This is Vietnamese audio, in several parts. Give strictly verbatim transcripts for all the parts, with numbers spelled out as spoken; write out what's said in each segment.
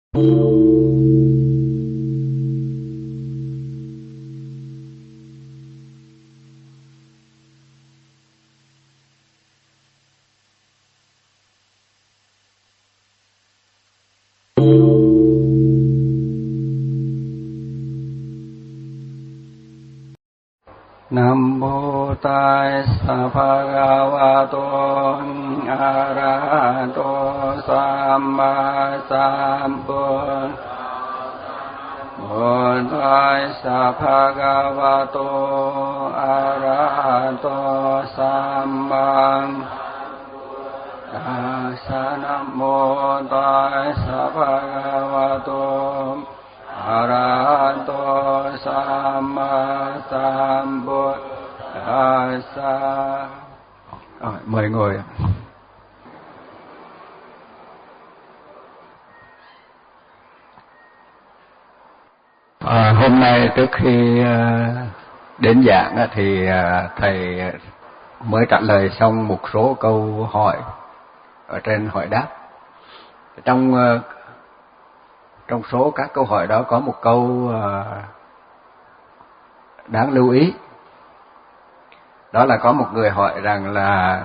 Nam mô Tassa Bhagavato Arahato Samma Sambuddhassa. Nam mô Tassa Bhagavato Arahato Samma Sambuddhassa. Nam mô Tassa Bhagavato Arahato Samma Sambuddhassa. Rồi, mời ngồi. À, hôm nay trước khi đến giảng thì thầy mới trả lời xong một số câu hỏi ở trên hỏi đáp. Trong trong số các câu hỏi đó có một câu đáng lưu ý. Đó là có một người hỏi rằng là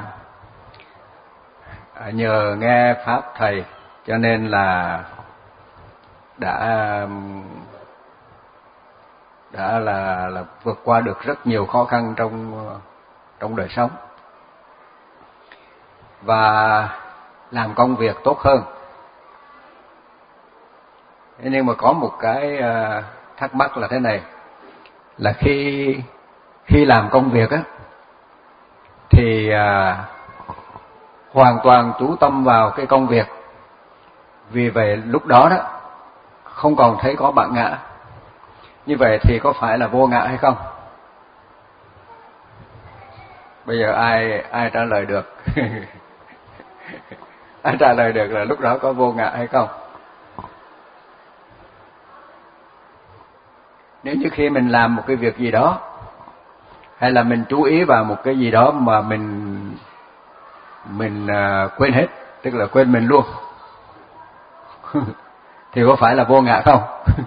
nhờ nghe pháp thầy cho nên là đã đã là, là vượt qua được rất nhiều khó khăn trong trong đời sống và làm công việc tốt hơn. Thế nhưng mà có một cái thắc mắc là thế này, là khi khi làm công việc á thì à, hoàn toàn chú tâm vào cái công việc, vì vậy lúc đó đó không còn thấy có bản ngã. Như vậy thì có phải là vô ngã hay không? Bây giờ ai ai trả lời được? Ai trả lời được là lúc đó có vô ngã hay không? Nếu như khi mình làm một cái việc gì đó, hay là mình chú ý vào một cái gì đó mà mình mình uh, quên hết, tức là quên mình luôn, thì có phải là vô ngã không?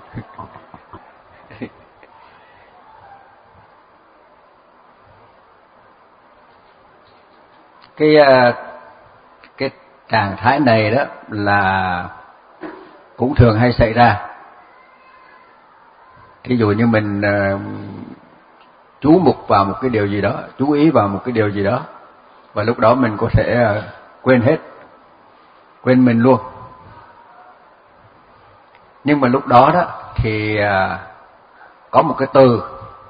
cái uh, cái trạng thái này đó là cũng thường hay xảy ra. Thí dụ như mình uh, chú mục vào một cái điều gì đó, chú ý vào một cái điều gì đó, và lúc đó mình có thể uh, quên hết, quên mình luôn. Nhưng mà lúc đó đó thì uh, có một cái từ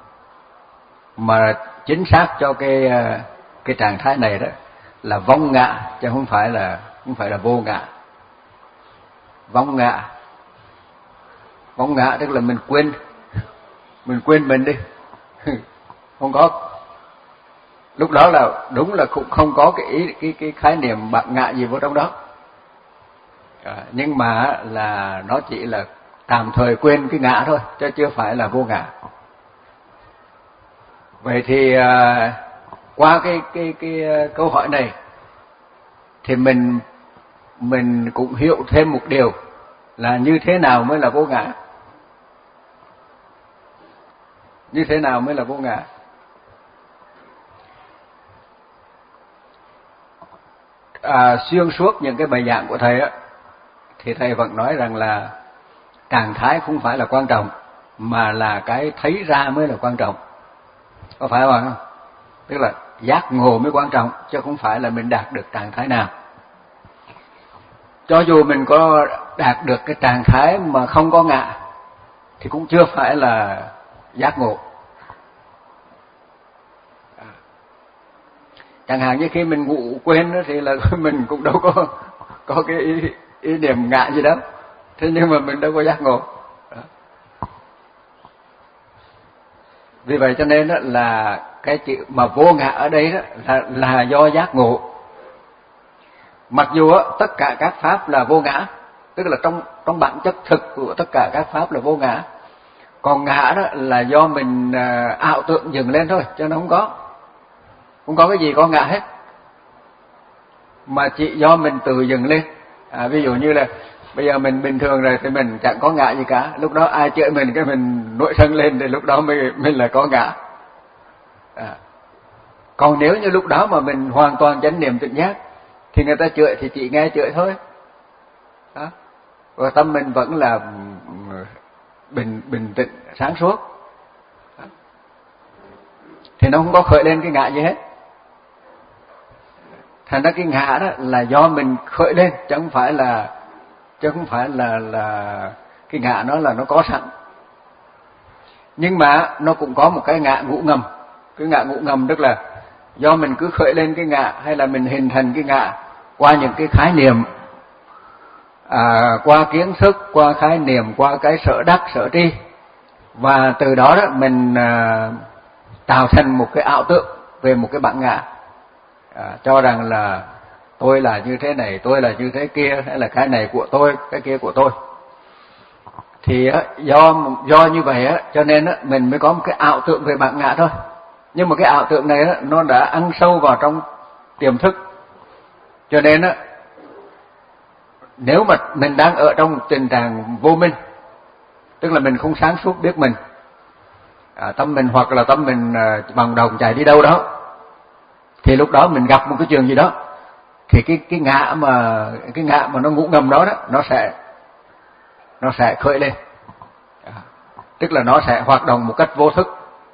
mà chính xác cho cái uh, cái trạng thái này đó là vong ngã, chứ không phải là không phải là vô ngã. Vong ngã, vong ngã tức là mình quên, mình quên mình đi. Không có, lúc đó là đúng là cũng không có cái ý, cái cái khái niệm bản ngã gì vào trong đó. À, nhưng mà là nó chỉ là tạm thời quên cái ngã thôi, chứ chưa phải là vô ngã. Vậy thì à, qua cái cái cái câu hỏi này thì mình mình cũng hiểu thêm một điều là như thế nào mới là vô ngã. Như thế nào mới là vô ngã? À, xuyên suốt những cái bài giảng của thầy á, thì thầy vẫn nói rằng là trạng thái không phải là quan trọng, mà là cái thấy ra mới là quan trọng. Có phải không? Tức là giác ngộ mới quan trọng, chứ không phải là mình đạt được trạng thái nào. Cho dù mình có đạt được cái trạng thái mà không có ngã thì cũng chưa phải là giác ngộ. Chẳng hạn như khi mình ngủ quên đó, thì là mình cũng đâu có có cái ý, ý niệm ngã gì đó, thế nhưng mà mình đâu có giác ngộ. Đó. Vì vậy cho nên đó là cái chữ mà vô ngã ở đây đó là, là do giác ngộ. Mặc dù đó, tất cả các pháp là vô ngã, tức là trong trong bản chất thực của tất cả các pháp là vô ngã. Còn ngã đó là do mình ảo tưởng dựng lên thôi, chứ nó không có. Không có cái gì có ngã hết, mà chỉ do mình tự dựng lên. À, ví dụ như là Bây giờ mình bình thường rồi thì mình chẳng có ngã gì cả, lúc đó ai chửi mình cái mình nổi sân lên thì lúc đó mình mình là có ngã. À. Còn nếu như lúc đó mà mình hoàn toàn chánh niệm tỉnh giác thì người ta chửi thì chỉ nghe chửi thôi. Đó. Và tâm mình vẫn là bình bình tĩnh sáng suốt. Đó. Thì nó không có khởi lên cái ngã gì hết. Thành ra cái ngã đó là do mình khởi lên, chứ không phải là chứ không phải là là cái ngã nó là nó có sẵn. Nhưng mà nó cũng có một cái ngã ngụ ngầm. Cái ngã ngụ ngầm tức là do mình cứ khởi lên cái ngã, hay là mình hình thành cái ngã qua những cái khái niệm, à, qua kiến thức, qua khái niệm, qua cái sở đắc, sở tri, và từ đó đó mình à, tạo thành một cái ảo tượng về một cái bản ngã, à, cho rằng là tôi là như thế này, tôi là như thế kia, hay là cái này của tôi, cái kia của tôi. Thì do do như vậy á, cho nên á mình mới có một cái ảo tượng về bản ngã thôi. Nhưng mà cái ảo tượng này á, nó đã ăn sâu vào trong tiềm thức, cho nên á, nếu mà mình đang ở trong tình trạng vô minh, tức là mình không sáng suốt biết mình, à, tâm mình hoặc là tâm mình à, bằng đồng chạy đi đâu đó, thì lúc đó mình gặp một cái chuyện gì đó, thì cái cái ngã mà cái ngã mà nó ngủ ngầm đó đó, nó sẽ nó sẽ khởi lên, à, tức là nó sẽ hoạt động một cách vô thức.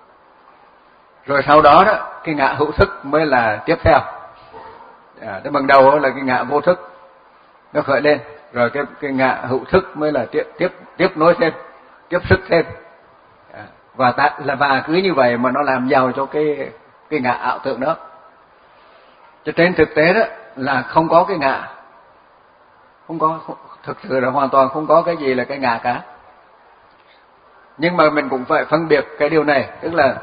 Rồi sau đó đó cái ngã hữu thức mới là tiếp theo. À, cái bằng đầu là cái ngã vô thức nó khởi lên, rồi cái cái ngã hữu thức mới là tiếp tiếp tiếp nối thêm, tiếp sức thêm. À, và ta, là và cứ như vậy mà nó làm giàu cho cái cái ngã ảo tượng đó. Cho trên thực tế đó là không có cái ngã, không có, không, thực sự là hoàn toàn không có cái gì là cái ngã cả. Nhưng mà mình cũng phải phân biệt cái điều này, tức là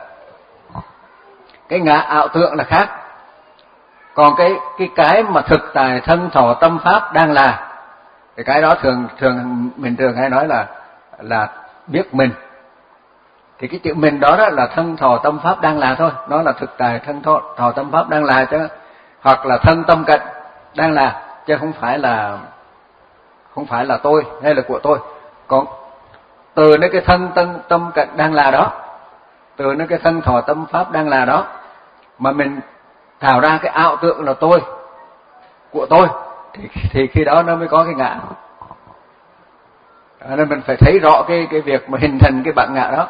cái ngã ảo tượng là khác, còn cái cái cái mà thực tại thân thọ tâm pháp đang là, thì cái đó thường thường mình thường hay nói là là biết mình. Thì cái chữ mình đó, đó là thân thọ tâm pháp đang là thôi, nó là thực tại thân thọ, thọ tâm pháp đang là, chứ hoặc là thân tâm cận đang là, chứ không phải là không phải là tôi hay là của tôi. Còn từ nơi cái thân tâm tâm cận đang là đó, từ nơi cái thân thọ tâm pháp đang là đó, mà mình tạo ra cái ảo tượng là tôi, của tôi, thì, thì khi đó nó mới có cái ngã. Nên mình phải thấy rõ cái cái việc mà hình thành cái bản ngã đó.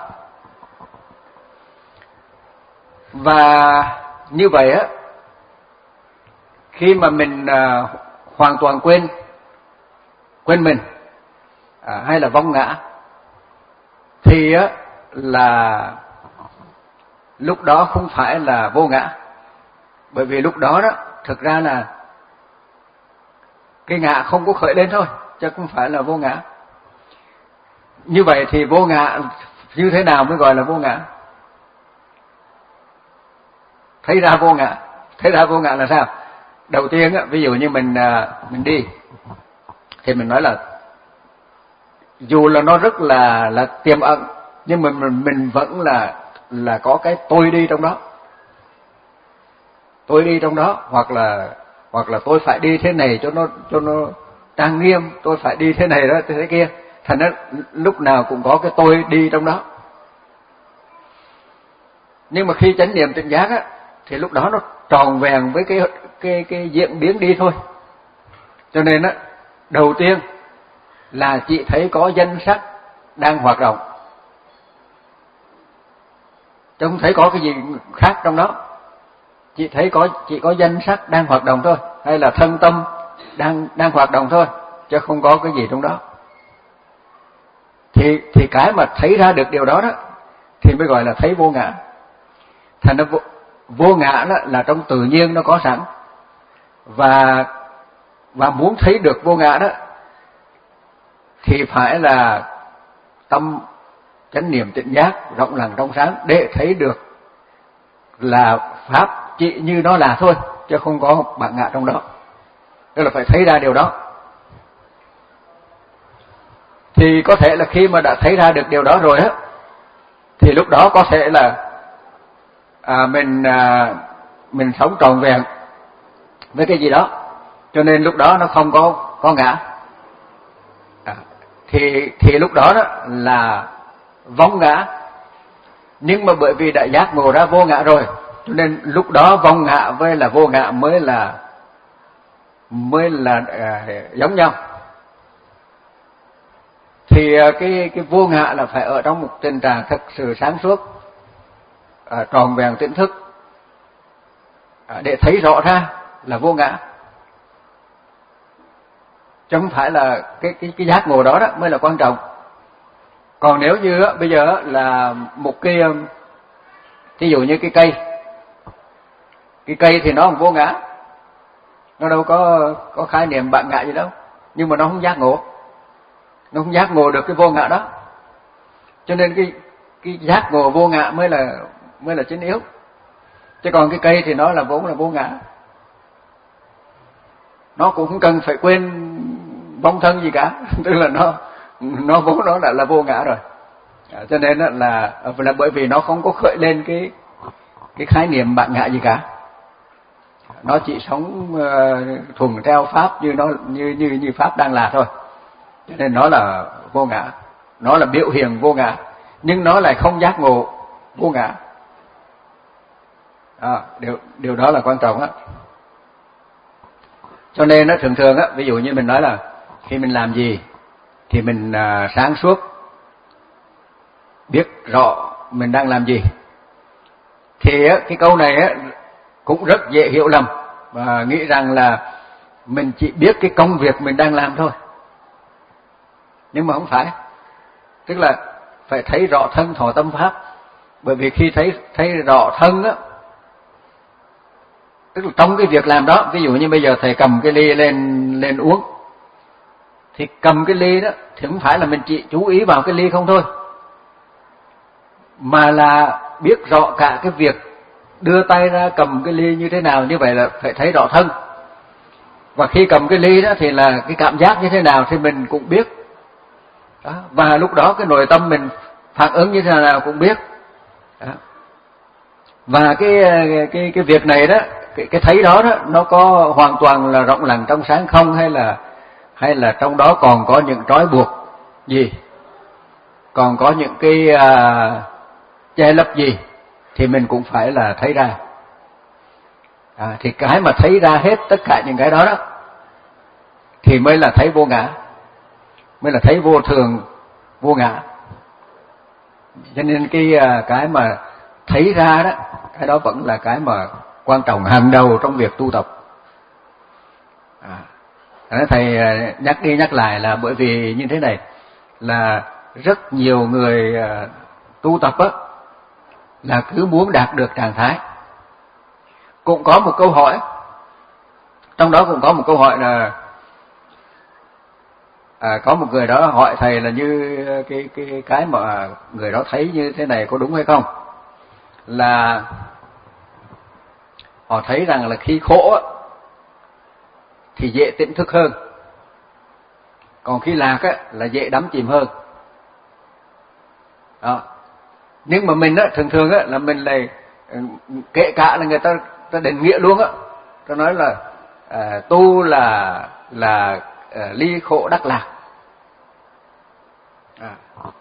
Và như vậy á, khi mà mình à, hoàn toàn quên quên mình, à, hay là vong ngã, thì á là lúc đó không phải là vô ngã. Bởi vì lúc đó đó thực ra là cái ngã không có khởi lên thôi, chứ không phải là vô ngã. Như vậy thì vô ngã như thế nào mới gọi là vô ngã? Thấy ra vô ngã, thấy ra vô ngã là sao? Đầu tiên á, ví dụ như mình mình đi thì mình nói là dù là nó rất là là tiềm ẩn, nhưng mà mình mình vẫn là là có cái tôi đi trong đó. Tôi đi trong đó, hoặc là hoặc là tôi phải đi thế này cho nó cho nó trang nghiêm, tôi phải đi thế này đó thế kia. Thành ra lúc nào cũng có cái tôi đi trong đó. Nhưng mà khi chánh niệm tỉnh giác á, thì lúc đó nó tròn vẹn với cái cái cái diễn biến đi thôi. Cho nên á, đầu tiên là chỉ thấy có danh sắc đang hoạt động, chứ không thấy có cái gì khác trong đó. Chỉ thấy có chỉ có danh sắc đang hoạt động thôi, hay là thân tâm đang đang hoạt động thôi, chứ không có cái gì trong đó. Thì thì cái mà thấy ra được điều đó đó thì mới gọi là thấy vô ngã. Thành nó vô, vô ngã đó là trong tự nhiên nó có sẵn. Và và muốn thấy được vô ngã đó thì phải là tâm chánh niệm tỉnh giác rộng lặng trong sáng để thấy được là pháp chỉ như nó là thôi, chứ không có bản ngã trong đó. Tức là phải thấy ra điều đó. Thì có thể là khi mà đã thấy ra được điều đó rồi á, thì lúc đó có thể là à, mình à, mình sống trọn vẹn với cái gì đó, cho nên lúc đó nó không có có ngã. thì thì lúc đó đó là vong ngã. Nhưng mà bởi vì đã giác ngộ ra vô ngã rồi, cho nên lúc đó vong ngã với là vô ngã mới là mới là à, giống nhau. Thì cái cái vô ngã là phải ở trong một tình trạng thật sự sáng suốt, à, tròn vẹn tỉnh thức, à, để thấy rõ ra là vô ngã, chứ không phải là cái cái cái giác ngộ đó đó mới là quan trọng. Còn nếu như á, bây giờ là một cái, ví dụ như cái cây, cái cây thì nó không vô ngã, nó đâu có có khái niệm bạn ngã gì đâu, nhưng mà nó không giác ngộ, nó không giác ngộ được cái vô ngã đó, cho nên cái cái giác ngộ vô ngã mới là mới là chính yếu. Chứ còn cái cây thì nó là vốn là vô ngã, nó cũng không cần phải quên vong thân gì cả, tức là nó nó vốn nó đã là vô ngã rồi. À, cho nên là là bởi vì nó không có khởi lên cái cái khái niệm bạn ngã gì cả, nó chỉ sống uh, thuần theo pháp như nó như như như pháp đang là thôi, cho nên nó là vô ngã, nó là biểu hiện vô ngã, nhưng nó lại không giác ngộ vô ngã. À, điều điều đó là quan trọng á. Cho nên nó thường thường á, ví dụ như mình nói là khi mình làm gì thì mình uh, sáng suốt, biết rõ mình đang làm gì, thì á, cái câu này á, cũng rất dễ hiểu lầm và nghĩ rằng là mình chỉ biết cái công việc mình đang làm thôi. Nhưng mà không phải, tức là phải thấy rõ thân thọ tâm pháp. Bởi vì khi thấy thấy rõ thân á, tức là trong cái việc làm đó, ví dụ như bây giờ thầy cầm cái ly lên lên uống, thì cầm cái ly đó thì không phải là mình chỉ chú ý vào cái ly không thôi, mà là biết rõ cả cái việc đưa tay ra cầm cái ly như thế nào. Như vậy là phải thấy rõ thân. Và khi cầm cái ly đó thì là cái cảm giác như thế nào thì mình cũng biết đó. Và lúc đó cái nội tâm mình phản ứng như thế nào cũng biết đó. Và cái cái cái việc này đó, cái cái thấy đó đó, nó có hoàn toàn là rộng lặng trong sáng không, hay là hay là trong đó còn có những trói buộc gì, còn có những cái uh, che lấp gì, thì mình cũng phải là thấy ra. À, thì cái mà thấy ra hết tất cả những cái đó đó thì mới là thấy vô ngã, mới là thấy vô thường, vô ngã. Cho nên cái cái mà thấy ra đó, cái đó vẫn là cái mà quan trọng hàng đầu trong việc tu tập. À, thầy nhắc đi nhắc lại là bởi vì như thế này, là rất nhiều người tu tập á là cứ muốn đạt được trạng thái. Cũng có một câu hỏi, trong đó cũng có một câu hỏi là à, có một người đó hỏi thầy là như cái cái cái mà người đó thấy như thế này có đúng hay không, là họ thấy rằng là khi khổ á, thì dễ tỉnh thức hơn, còn khi lạc á, là dễ đắm chìm hơn. Đó. Nhưng mà mình á, thường thường á, là mình lại kể cả là người ta ta định nghĩa luôn á, ta nói là à, tu là là à, ly khổ đắc lạc. À.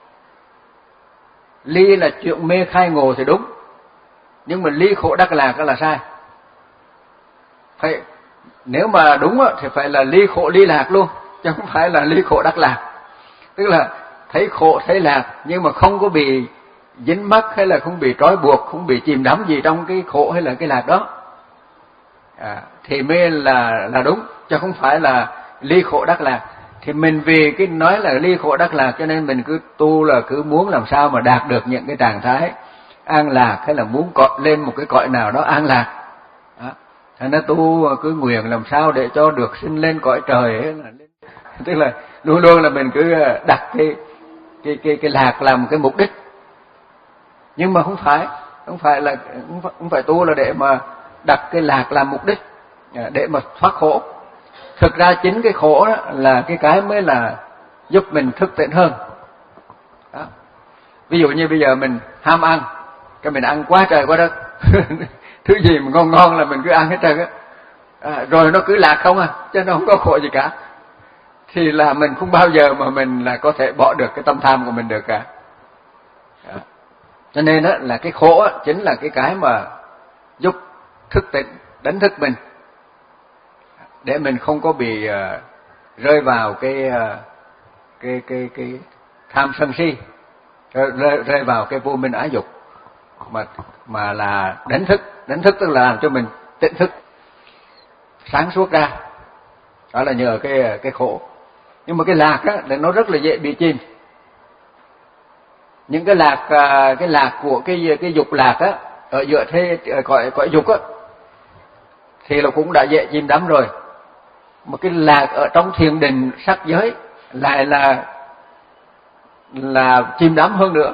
Ly là chuyện mê khai ngộ thì đúng, nhưng mà ly khổ đắc lạc đó là sai. Phải, nếu mà đúng á, thì phải là ly khổ ly lạc luôn, chứ không phải là ly khổ đắc lạc. Tức là thấy khổ thấy lạc, nhưng mà không có bị dính mắc, hay là không bị trói buộc, không bị chìm đắm gì trong cái khổ hay là cái lạc đó, à, thì mới là là đúng, chứ không phải là ly khổ đắc lạc. Thì mình vì cái nói là ly khổ đắc lạc, cho nên mình cứ tu là cứ muốn làm sao mà đạt được những cái trạng thái an lạc, hay là muốn cọ lên một cái cõi nào đó an lạc. Đó. Thành ra tu cứ nguyện làm sao để cho được sinh lên cõi trời ấy, là tức là luôn luôn là mình cứ đặt cái cái cái cái lạc làm cái mục đích. Nhưng mà không phải, không phải là không phải, không phải tu là để mà đặt cái lạc làm mục đích để mà thoát khổ. Thực ra chính cái khổ đó là cái cái mới là giúp mình thức tỉnh hơn. Đó. Ví dụ như bây giờ mình ham ăn, cái mình ăn quá trời quá đất, thứ gì mà ngon ngon là mình cứ ăn hết trơn á, à, rồi nó cứ lạc không à, chứ nó không có khổ gì cả. thì là mình không bao giờ mà mình là có thể bỏ được cái tâm tham của mình được cả. Đó. Cho nên đó là cái khổ đó, chính là cái cái mà giúp thức tỉnh, đánh thức mình để mình không có bị uh, rơi vào cái, uh, cái cái cái tham sân si, rơi, rơi vào cái vô minh ái dục, mà mà là đánh thức. Đánh thức tức là làm cho mình tỉnh thức, sáng suốt ra. Đó là nhờ cái cái khổ. Nhưng mà cái lạc á là nó rất là dễ bị chìm. Những cái lạc cái lạc của cái cái dục lạc á, ở giữa thế cõi cõi dục á, thì là cũng đã dễ chìm đắm rồi. Mà cái lạc ở trong thiền định sắc giới lại là là chìm đắm hơn nữa.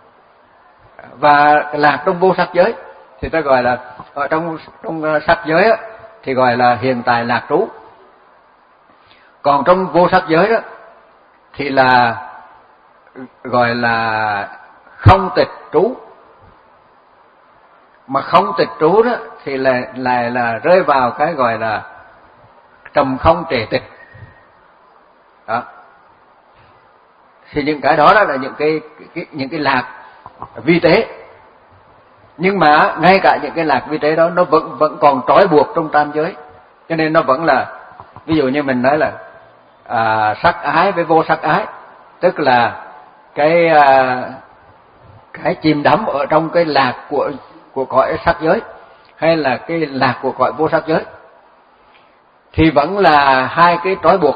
Và cái lạc trong vô sắc giới thì ta gọi là, ở trong trong sắc giới á, thì gọi là hiện tại lạc trú. Còn trong vô sắc giới đó thì là gọi là không tịch trú. Mà không tịch trú đó thì là lại là, là rơi vào cái gọi là trầm không trệ tịch. Đó. Thì những cái đó, đó là những cái, cái những cái lạc vi tế. Nhưng mà ngay cả những cái lạc vi tế đó nó vẫn vẫn còn trói buộc trong tam giới. Cho nên nó vẫn là, ví dụ như mình nói là à, sắc ái với vô sắc ái, tức là cái à, cái chìm đắm ở trong cái lạc của của cõi sắc giới hay là cái lạc của cõi vô sắc giới, thì vẫn là hai cái trói buộc,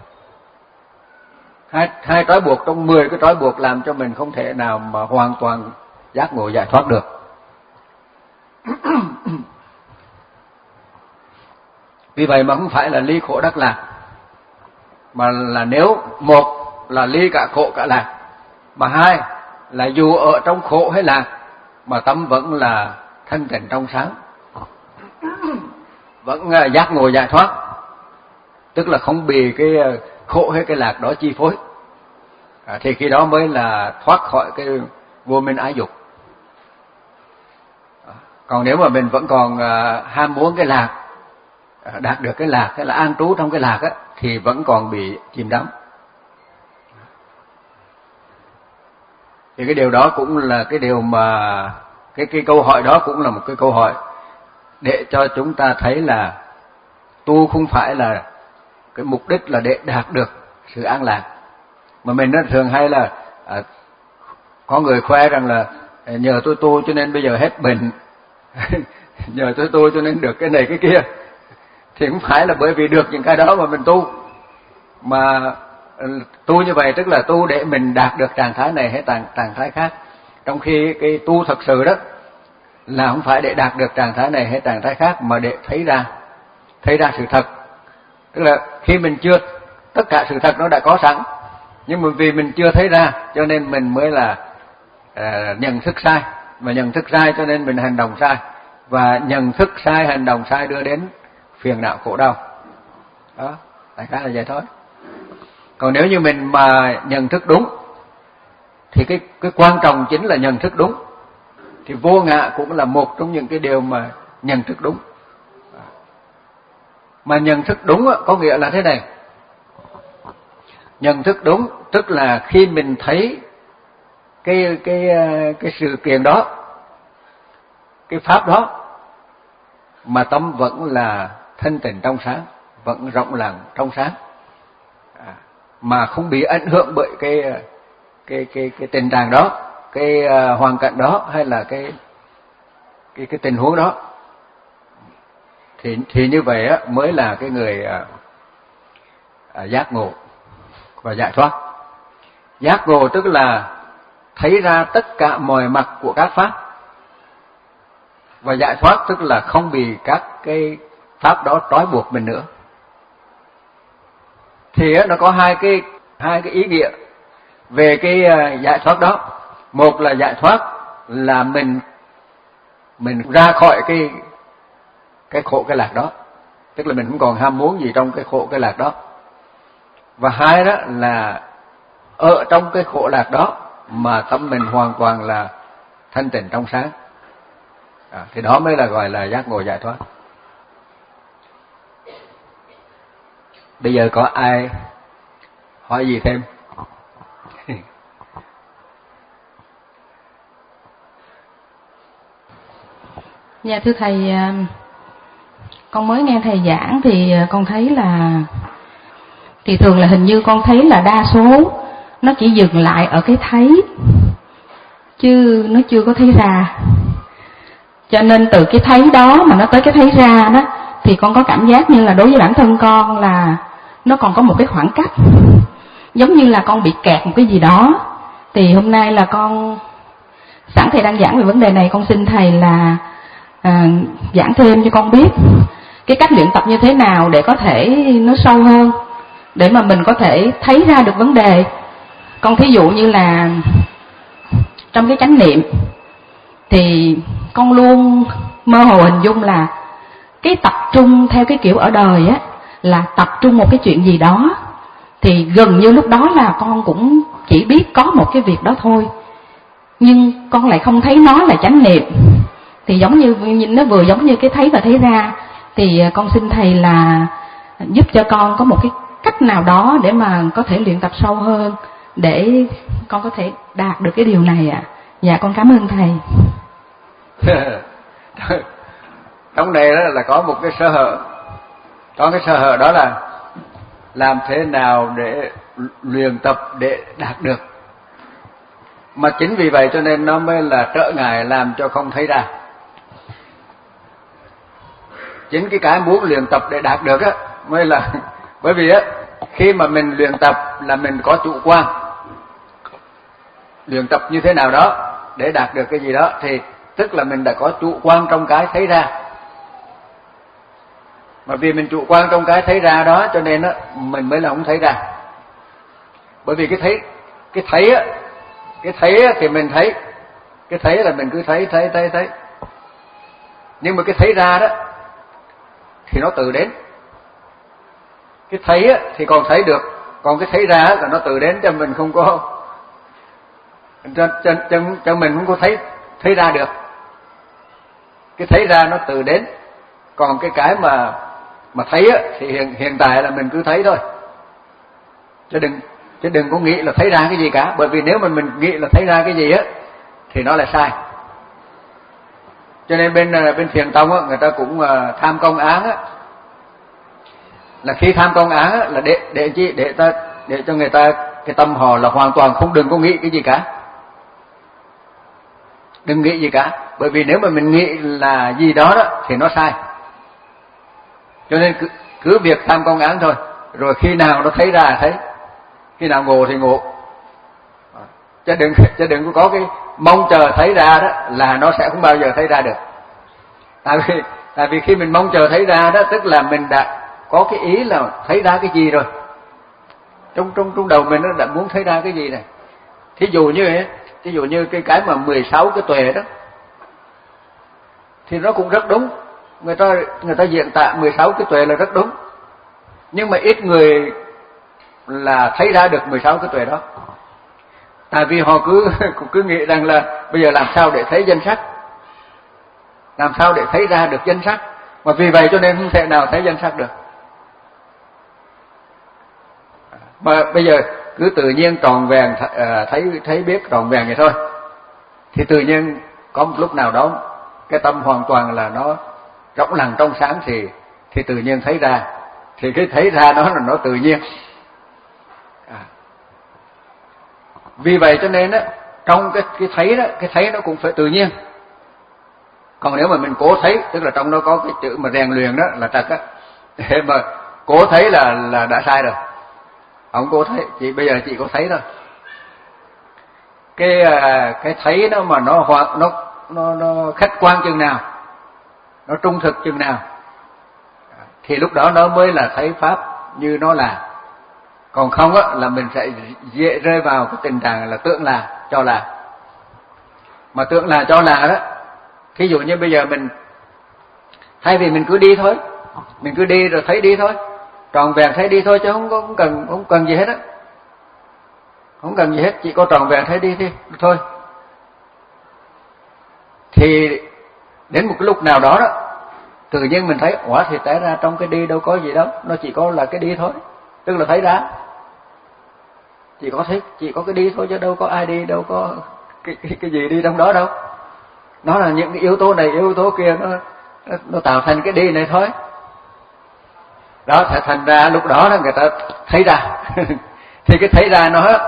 hai hai trói buộc trong mười cái trói buộc làm cho mình không thể nào mà hoàn toàn giác ngộ giải thoát được. Vì vậy mà không phải là ly khổ đắc lạc, mà là nếu một là ly cả khổ cả lạc, mà hai là dù ở trong khổ hay lạc mà tâm vẫn là thanh tịnh trong sáng, vẫn giác ngộ giải thoát, tức là không bị cái khổ hay cái lạc đó chi phối, à, thì khi đó mới là thoát khỏi cái vô minh ái dục. Còn nếu mà mình vẫn còn uh, ham muốn cái lạc, uh, đạt được cái lạc, cái là an trú trong cái lạc á, thì vẫn còn bị chìm đắm. Thì cái điều đó cũng là cái điều mà cái cái câu hỏi đó cũng là một cái câu hỏi để cho chúng ta thấy là tu không phải là cái mục đích là để đạt được sự an lạc. Mà mình nó thường hay là à, có người khoe rằng là nhờ tôi tu cho nên bây giờ hết bệnh, nhờ tôi tu cho nên được cái này cái kia. Thì không phải là bởi vì được những cái đó mà mình tu, mà tu như vậy tức là tu để mình đạt được trạng thái này hay trạng trạng thái khác. Trong khi cái tu thật sự đó là không phải để đạt được trạng thái này hay trạng thái khác, mà để thấy ra thấy ra sự thật. Tức là khi mình chưa, tất cả sự thật nó đã có sẵn, nhưng mà vì mình chưa thấy ra cho nên mình mới là uh, nhận thức sai, mà nhận thức sai cho nên mình hành động sai, và nhận thức sai, hành động sai đưa đến phiền não khổ đau. Đó, đại khái là vậy thôi. Còn nếu như mình mà nhận thức đúng thì cái cái quan trọng chính là nhận thức đúng. Thì vô ngã cũng là một trong những cái điều mà nhận thức đúng. Mà nhận thức đúng có nghĩa là thế này. Nhận thức đúng tức là khi mình thấy cái cái cái sự kiện đó, cái pháp đó, mà tâm vẫn là thanh tịnh trong sáng, vẫn rộng lặng trong sáng, à, mà không bị ảnh hưởng bởi cái cái cái cái tình trạng đó, cái uh, hoàn cảnh đó, hay là cái cái cái tình huống đó, thì thì như vậy á mới là cái người uh, uh, giác ngộ và giải thoát. Giác ngộ tức là thấy ra tất cả mọi mặt của các pháp, và giải thoát tức là không bị các cái pháp đó trói buộc mình nữa. Thì nó có hai cái hai cái ý nghĩa về cái giải thoát đó. Một là giải thoát là mình mình ra khỏi cái cái khổ cái lạc đó, tức là mình không còn ham muốn gì trong cái khổ cái lạc đó. Và hai đó là ở trong cái khổ lạc đó mà tâm mình hoàn toàn là thanh tịnh trong sáng, à, thì đó mới là gọi là giác ngộ giải thoát. Bây giờ có ai hỏi gì thêm? Dạ thưa thầy, con mới nghe thầy giảng thì con thấy là thì thường là hình như con thấy là đa số nó chỉ dừng lại ở cái thấy chứ nó chưa có thấy ra. Cho nên từ cái thấy đó mà nó tới cái thấy ra đó thì con có cảm giác như là đối với bản thân con là nó còn có một cái khoảng cách, giống như là con bị kẹt một cái gì đó. Thì hôm nay là con sẵn thầy đang giảng về vấn đề này, con xin thầy là à, giảng thêm cho con biết cái cách luyện tập như thế nào để có thể nó sâu hơn, để mà mình có thể thấy ra được vấn đề. Con thí dụ như là trong cái chánh niệm thì con luôn mơ hồ hình dung là cái tập trung theo cái kiểu ở đời á, là tập trung một cái chuyện gì đó, thì gần như lúc đó là con cũng chỉ biết có một cái việc đó thôi, nhưng con lại không thấy nó là chánh niệm. Thì giống như nó vừa giống như cái thấy và thấy ra. Thì con xin thầy là giúp cho con có một cái cách nào đó để mà có thể luyện tập sâu hơn, để con có thể đạt được cái điều này ạ. À. Dạ con cảm ơn thầy. Trong này đó là có một cái sơ hở. Có cái sơ hở đó là làm thế nào để luyện tập để đạt được. Mà chính vì vậy cho nên nó mới là trở ngại làm cho không thấy ra. Chính cái cái muốn luyện tập để đạt được á mới là, bởi vì á khi mà mình luyện tập là mình có chủ quan, luyện tập như thế nào đó để đạt được cái gì đó thì tức là mình đã có chủ quan trong cái thấy ra. Mà vì mình chủ quan trong cái thấy ra đó cho nên á mình mới là không thấy ra. Bởi vì cái thấy cái thấy á cái thấy á thì mình thấy, cái thấy là mình cứ thấy thấy thấy thấy. Nhưng mà cái thấy ra đó thì nó tự đến. Cái thấy á thì còn thấy được, còn cái thấy ra là nó tự đến, cho mình không có cho, cho, cho, cho mình không có thấy thấy ra được. Cái thấy ra nó tự đến, còn cái cái mà mà thấy á thì hiện hiện tại là mình cứ thấy thôi, chứ đừng chứ đừng có nghĩ là thấy ra cái gì cả. Bởi vì nếu mà mình nghĩ là thấy ra cái gì á thì nó là sai. Cho nên bên bên thiền tông á, người ta cũng tham công án á, là khi tham công án á, là để để chi để ta để cho người ta cái tâm họ là hoàn toàn không đừng có nghĩ cái gì cả, đừng nghĩ gì cả. Bởi vì nếu mà mình nghĩ là gì đó đó thì nó sai. Cho nên cứ, cứ việc tham công án thôi, rồi khi nào nó thấy ra thấy, khi nào ngộ thì ngộ. Chứ đừng chứ đừng có cái mong chờ thấy ra đó là nó sẽ không bao giờ thấy ra được. Tại vì tại vì khi mình mong chờ thấy ra đó tức là mình đã có cái ý là thấy ra cái gì rồi. Trong trong trong đầu mình nó đã muốn thấy ra cái gì này. Thí dụ như ấy, thí dụ như cái cái mà mười sáu cái tuệ đó thì nó cũng rất đúng. Người ta người ta diễn tả mười sáu cái tuệ là rất đúng. Nhưng mà ít người là thấy ra được mười sáu cái tuệ đó. Tại vì họ cứ cứ nghĩ rằng là bây giờ làm sao để thấy danh sắc, làm sao để thấy ra được danh sắc, mà vì vậy cho nên không thể nào thấy danh sắc được. Mà bây giờ cứ tự nhiên tròn vẹn thấy thấy biết tròn vẹn vậy thôi, thì tự nhiên có một lúc nào đó cái tâm hoàn toàn là nó rỗng lặng trong sáng thì thì tự nhiên thấy ra, thì cái thấy ra đó là nó tự nhiên. À. Vì vậy cho nên á trong cái cái thấy đó, cái thấy nó cũng phải tự nhiên. Còn nếu mà mình cố thấy, tức là trong đó có cái chữ mà rèn luyện đó là trật á, thế mà cố thấy là là đã sai rồi. Không cố thấy, chị bây giờ chị có thấy thôi. Cái cái thấy nó mà nó hoạt nó nó nó khách quan chừng nào, nó trung thực chừng nào, thì lúc đó nó mới là thấy pháp như nó là. Còn không á là mình sẽ dễ rơi vào cái tình trạng là tưởng là cho là. Mà tưởng là cho là đó, thí dụ như bây giờ mình thay vì mình cứ đi thôi, mình cứ đi rồi thấy đi thôi, tròn vẹn thấy đi thôi, chứ không có không cần không cần gì hết á, không cần gì hết, chỉ có tròn vẹn thấy đi đi thôi. Thì đến một cái lúc nào đó đó tự nhiên mình thấy ủa thì té ra trong cái đi đâu có gì đâu, nó chỉ có là cái đi thôi, tức là thấy ra. chỉ có thích, chỉ có cái đi thôi, chứ đâu có ai đi, đâu có cái cái, cái gì đi trong đó đâu. Nó là những cái yếu tố này yếu tố kia nó nó, nó tạo thành cái đi này thôi. Đó sẽ thành ra lúc đó người ta thấy ra thì cái thấy ra nó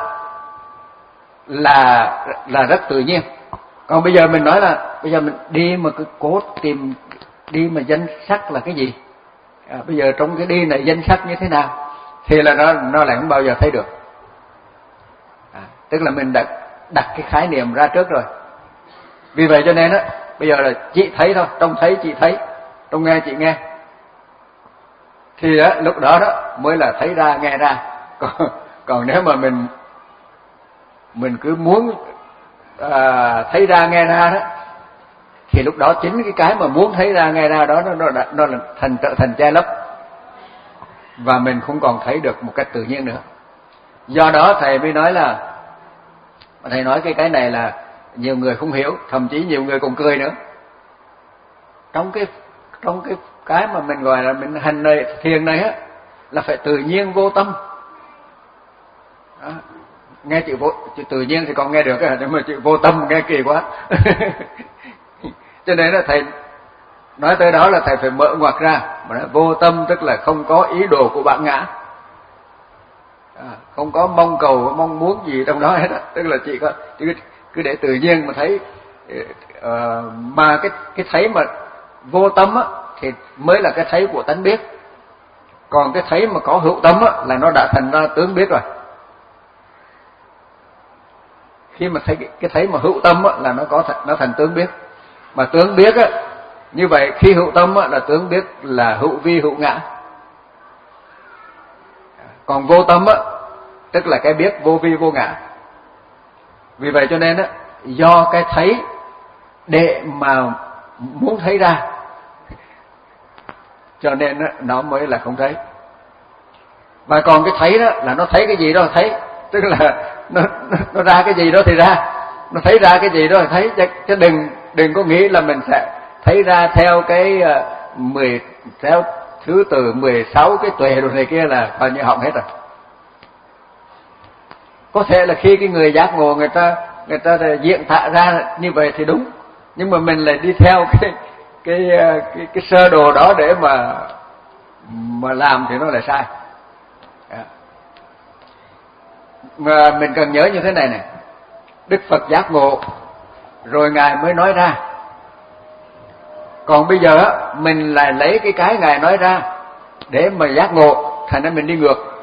là là rất tự nhiên. Còn bây giờ mình nói là bây giờ mình đi mà cứ cố tìm đi mà danh sắc là cái gì, à, bây giờ trong cái đi này danh sắc như thế nào thì là nó nó lại không bao giờ thấy được. À, tức là mình đã đặt cái khái niệm ra trước rồi. Vì vậy cho nên á, bây giờ là chị thấy thôi, trông thấy chị thấy, trông nghe chị nghe, thì á, lúc đó đó mới là thấy ra nghe ra. Còn, còn nếu mà mình mình cứ muốn à, thấy ra nghe ra đó, thì lúc đó chính cái cái mà muốn thấy ra nghe ra đó nó nó, nó là thành trở thành che lấp, và mình không còn thấy được một cách tự nhiên nữa. Do đó thầy mới nói là, thầy nói cái cái này là nhiều người không hiểu, thậm chí nhiều người còn cười nữa. Trong cái trong cái cái mà mình gọi là mình hành này thiền này á, là phải tự nhiên vô tâm. Đó. Nghe chữ vô chữ tự nhiên thì còn nghe được, nhưng mà chữ vô tâm nghe kỳ quá. Cho nên là thầy nói tới đó là thầy phải mở ngoặt ra, mà nói vô tâm tức là không có ý đồ của bản ngã, à, không có mong cầu mong muốn gì trong đó hết đó. Tức là chỉ có cứ, cứ để tự nhiên mà thấy, uh, mà cái cái thấy mà vô tâm á thì mới là cái thấy của tánh biết. Còn cái thấy mà có hữu tâm á là nó đã thành ra tướng biết rồi. Khi mà thấy cái thấy mà hữu tâm á là nó có nó thành tướng biết. Mà tướng biết á, như vậy khi hữu tâm á là tướng biết là hữu vi hữu ngã. Còn vô tâm á tức là cái biết vô vi vô ngã. Vì vậy cho nên á, do cái thấy để mà muốn thấy ra, cho nên á, nó mới là không thấy. Và còn cái thấy đó là nó thấy cái gì đó là thấy, tức là nó, nó, nó ra cái gì đó thì ra, nó thấy ra cái gì đó thì thấy, chứ, chứ đừng đừng có nghĩ là mình sẽ thấy ra theo cái uh, mười theo thứ từ mười sáu cái tuệ rồi này kia là bao nhiêu hỏng hết rồi. Có thể là khi cái người giác ngộ người ta người ta diễn tả ra như vậy thì đúng, nhưng mà mình lại đi theo cái cái cái, cái sơ đồ đó để mà mà làm thì nó lại sai. Mà mình cần nhớ như thế này này, Đức Phật giác ngộ rồi Ngài mới nói ra. Còn bây giờ mình lại lấy cái cái Ngài nói ra để mà giác ngộ, thành ra mình đi ngược.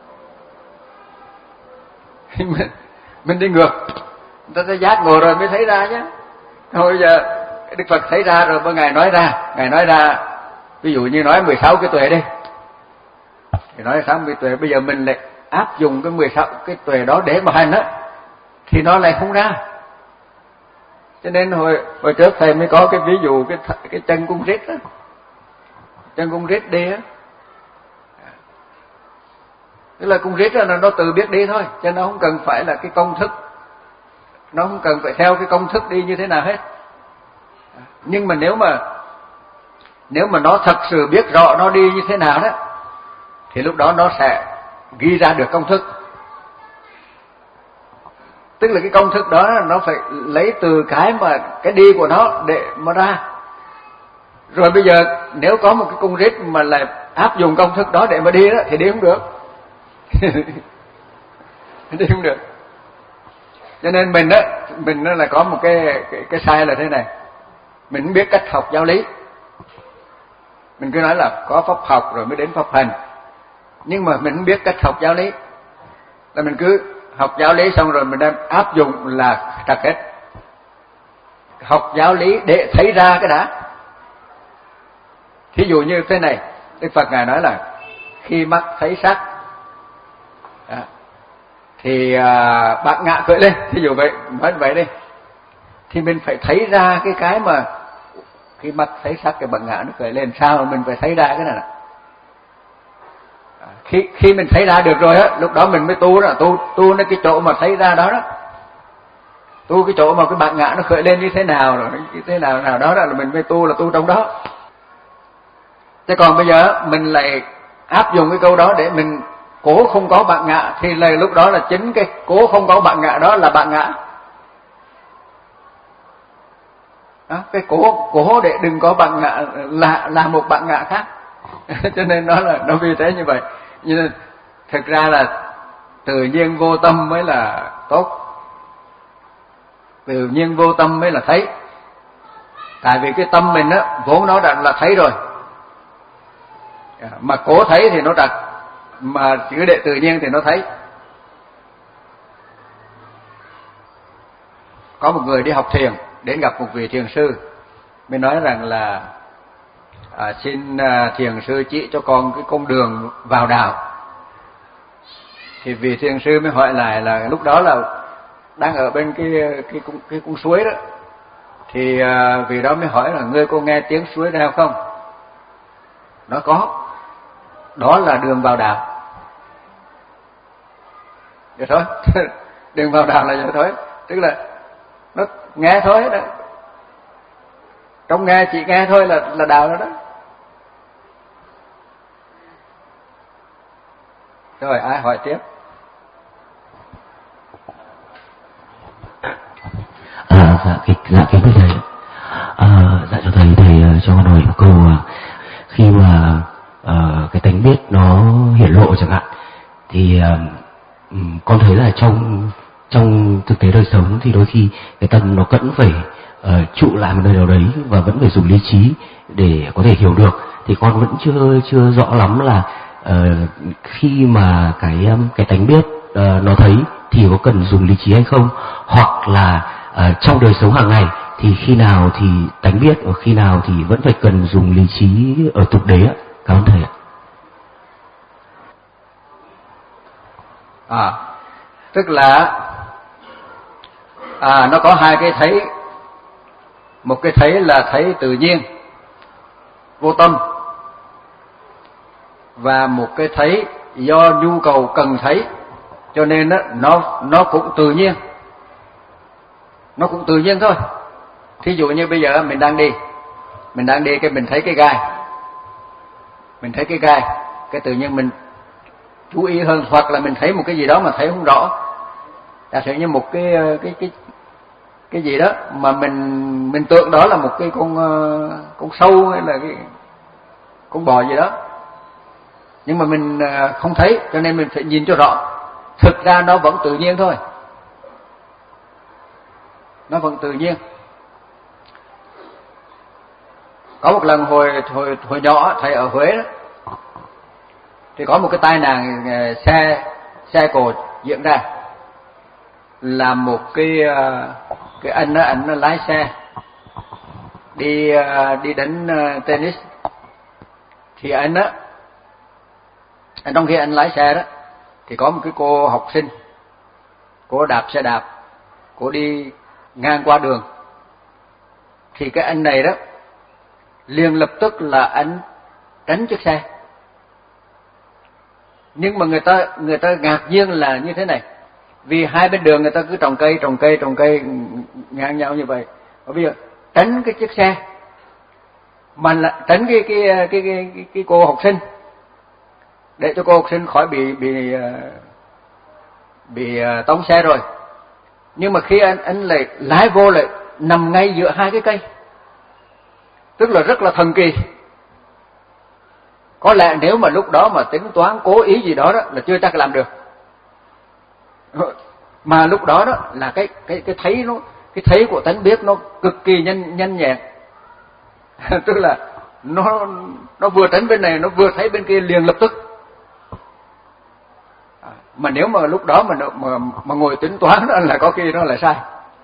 mình, mình đi ngược, người ta giác ngộ rồi mới thấy ra chứ. Thôi giờ Đức Phật thấy ra rồi mới Ngài nói ra. Ngài nói ra, ví dụ như nói mười sáu cái tuệ đi, thì nói sáu mươi tuệ, bây giờ mình lại áp dụng cái mười sáu cái tuệ đó để mà hành á, thì nó lại không ra. Cho nên hồi hồi trước thầy mới có cái ví dụ cái cái chân cung rít á, chân cung rít đi á, tức là cung rít là nó tự biết đi thôi, cho nó không cần phải là cái công thức, nó không cần phải theo cái công thức đi như thế nào hết. Nhưng mà nếu mà nếu mà nó thật sự biết rõ nó đi như thế nào đó, thì lúc đó nó sẽ ghi ra được công thức. Tức là cái công thức đó nó phải lấy từ cái mà cái đi của nó để mà ra. Rồi bây giờ nếu có một cái cung rít mà lại áp dụng công thức đó để mà đi đó thì đi không được. Đi không được. Cho nên mình á, mình là có một cái cái, cái sai là thế này. Mình không biết cách học giáo lý. Mình cứ nói là có pháp học rồi mới đến pháp hành. Nhưng mà mình không biết cách học giáo lý. Là mình cứ học giáo lý xong rồi mình đem áp dụng là trật hết. Học giáo lý để thấy ra cái đã. Thí dụ như thế này, Đức Phật Ngài nói là khi mắt thấy sắc à, thì à, bạn ngạ khởi lên. Thí dụ vậy, nói vậy đi, thì mình phải thấy ra cái cái mà khi mắt thấy sắc cái bạn ngạ nó khởi lên, sao mà mình phải thấy ra cái này nè. Khi khi mình thấy ra được rồi á, lúc đó mình mới tu đó, tu tu đến cái chỗ mà thấy ra đó đó. Tu cái chỗ mà cái bạn ngã nó khởi lên như thế nào rồi, như thế nào nào đó, đó là mình mới tu, là tu trong đó. Chứ còn bây giờ mình lại áp dụng cái câu đó để mình cố không có bạn ngạ, thì là lúc đó là chính cái cố không có bạn ngạ đó là bạn ngạ. Đó, cái cố cố để đừng có bạn ngạ là là một bạn ngạ khác. Cho nên nó là nó vì thế như vậy. Nhưng nên thực ra là tự nhiên vô tâm mới là tốt, tự nhiên vô tâm mới là thấy. Tại vì cái tâm mình á vốn nó đã là thấy rồi, mà cố thấy thì nó trật, mà cứ để tự nhiên thì nó thấy. Có một người đi học thiền đến gặp một vị thiền sư, mới nói rằng là à, xin à, thiền sư chỉ cho con cái con đường vào đạo. Thì vị thiền sư mới hỏi lại là lúc đó là đang ở bên cái cái cái, cái cung suối đó, thì à, vị đó mới hỏi là ngươi có nghe tiếng suối reo không? Nó có, đó là đường vào đạo. Vậy thôi, đường vào đạo là vậy thôi, tức là nó nghe thôi đó, trong nghe chỉ nghe thôi là là đạo đó đó. Rồi ai hỏi tiếp? À, dạ, cái, dạ kính thưa thầy, à, dạ cho thầy thầy cho con hỏi một câu. Khi mà uh, cái tánh biết nó hiển lộ chẳng hạn, thì uh, con thấy là trong trong thực tế đời sống thì đôi khi cái tâm nó vẫn phải uh, trụ lại một nơi nào đấy và vẫn phải dùng lý trí để có thể hiểu được. Thì con vẫn chưa chưa rõ lắm là uh, khi mà cái um, cái tánh biết uh, nó thấy thì có cần dùng lý trí hay không, hoặc là uh, trong đời sống hàng ngày thì khi nào thì tánh biết và khi nào thì vẫn phải cần dùng lý trí ở tục đế ạ? Cảm ơn thầy ạ. À, tức là à, nó có hai cái thấy. Một cái thấy là thấy tự nhiên, vô tâm, và một cái thấy do nhu cầu cần thấy, cho nên đó, nó nó cũng tự nhiên, nó cũng tự nhiên thôi. Thí dụ như bây giờ mình đang đi, mình đang đi cái mình thấy cái gai, mình thấy cái gai, cái tự nhiên mình chú ý hơn, hoặc là mình thấy một cái gì đó mà thấy không rõ. Giả sử như một cái cái cái cái gì đó mà mình mình tưởng đó là một cái con con sâu hay là cái con bò gì đó, nhưng mà mình không thấy, cho nên mình phải nhìn cho rõ. Thực ra nó vẫn tự nhiên thôi, nó vẫn tự nhiên. Có một lần hồi hồi hồi nhỏ thầy ở Huế đó, thì có một cái tai nạn xe xe cộ diễn ra. Là một cái cái anh đó, anh lái xe đi đi đánh tennis, thì anh đó, anh trong khi anh lái xe đó thì có một cái cô học sinh, cô đạp xe đạp, cô đi ngang qua đường, thì cái anh này đó liền lập tức là anh tránh chiếc xe. Nhưng mà người ta người ta ngạc nhiên là như thế này, vì hai bên đường người ta cứ trồng cây trồng cây trồng cây ngang nhau như vậy, và bây giờ tránh cái chiếc xe mà là tránh cái cái cái cái, cái, cái cô học sinh, để cho cô học sinh khỏi bị bị bị tông xe rồi. Nhưng mà khi anh anh lại lái vô lại nằm ngay giữa hai cái cây, tức là rất là thần kỳ. Có lẽ nếu mà lúc đó mà tính toán cố ý gì đó đó là chưa chắc làm được. Mà lúc đó đó là cái cái cái thấy nó cái thấy của tánh biết nó cực kỳ nhanh nhanh nhẹn. Tức là nó nó vừa tránh bên này nó vừa thấy bên kia liền lập tức. Mà nếu mà lúc đó mà mà, mà ngồi tính toán đó là có khi nó là sai.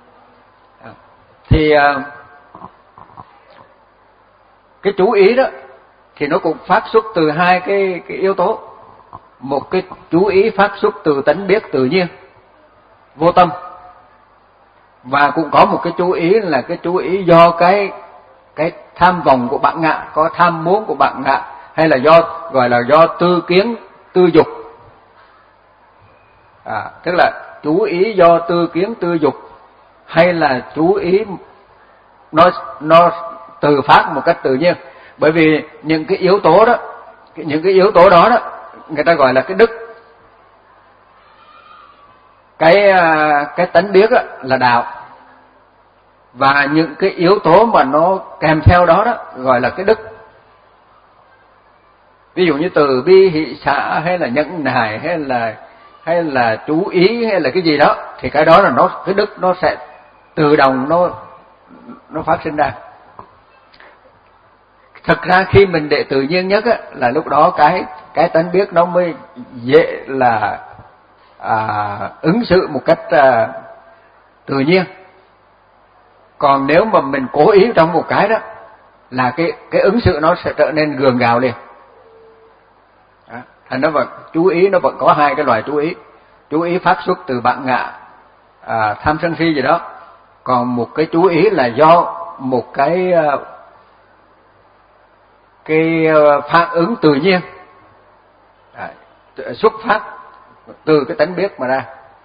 Thì cái chú ý đó thì nó cũng phát xuất từ hai cái cái yếu tố. Một cái chú ý phát xuất từ tánh biết tự nhiên, vô tâm, và cũng có một cái chú ý là cái chú ý do cái cái tham vọng của bạn ngạ, có tham muốn của bạn ngạ, hay là do gọi là do tư kiến tư dục. À, tức là chú ý do tư kiến tư dục, hay là chú ý nó nó từ phát một cách tự nhiên. Bởi vì những cái yếu tố đó, những cái yếu tố đó đó người ta gọi là cái đức, cái cái tánh biết á, là đạo, và những cái yếu tố mà nó kèm theo đó đó gọi là cái đức. Ví dụ như từ bi, hỷ xả, hay là nhẫn nại, hay là hay là chú ý, hay là cái gì đó, thì cái đó là nó cái đức nó sẽ tự động nó nó phát sinh ra. Thực ra khi mình để tự nhiên nhất á, là lúc đó cái cái tánh biết nó mới dễ là à, ứng xử một cách à, tự nhiên. Còn nếu mà mình cố ý trong một cái đó là cái cái ứng xử nó sẽ trở nên gượng gạo liền. Đó. Thành nó vẫn chú ý, nó vẫn có hai cái loại chú ý. Chú ý phát xuất từ bản ngã, à, tham sân si gì đó. Còn một cái chú ý là do một cái cái phản ứng tự nhiên, à, xuất phát từ cái tánh biết mà ra.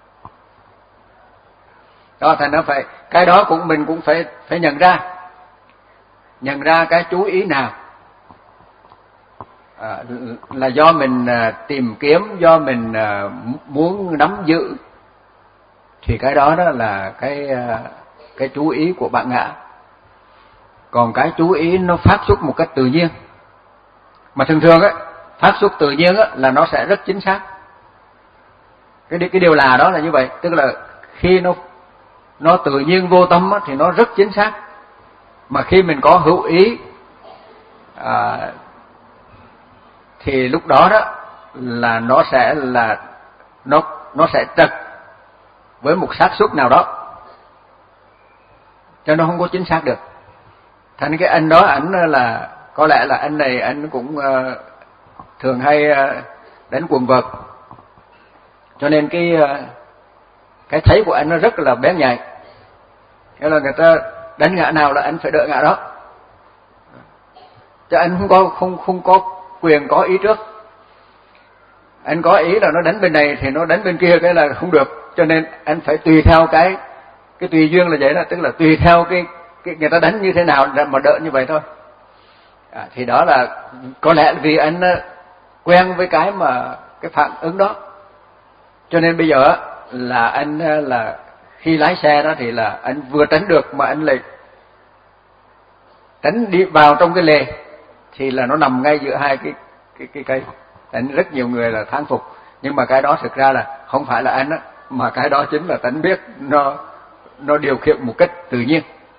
Đó, thành nó phải cái đó cũng mình cũng phải phải nhận ra, nhận ra cái chú ý nào à, là do mình à, tìm kiếm, do mình à, muốn nắm giữ, thì cái đó đó là cái à, cái chú ý của bản ngã. Còn cái chú ý nó phát xuất một cách tự nhiên, mà thường thường á phát xuất tự nhiên á là nó sẽ rất chính xác. Cái cái điều là đó là như vậy, tức là khi nó nó tự nhiên vô tâm á, thì nó rất chính xác. Mà khi mình có hữu ý à, thì lúc đó đó là nó sẽ là nó nó sẽ trật với một xác suất nào đó, cho nó không có chính xác được. Thành cái anh đó ảnh là có lẽ là anh này anh cũng uh, thường hay uh, đánh quần vợt, cho nên cái uh, cái thấy của anh nó rất là bén nhạy. Nghĩa là người ta đánh ngã nào là anh phải đỡ ngã đó, chứ anh không có không không có quyền có ý trước. Anh có ý là nó đánh bên này thì nó đánh bên kia, cái là không được. Cho nên anh phải tùy theo cái cái tùy duyên là vậy đó, tức là tùy theo cái, cái người ta đánh như thế nào mà đỡ như vậy thôi. À, thì đó là có lẽ vì anh quen với cái mà cái phản ứng đó, cho nên bây giờ là anh là khi lái xe đó thì là anh vừa tránh được mà anh lại tránh đi vào trong cái lề, thì là nó nằm ngay giữa hai cái cái cái cây. Anh rất nhiều người là thán phục, nhưng mà cái đó thực ra là không phải là anh á, mà cái đó chính là tánh biết nó nó điều khiển một cách tự nhiên.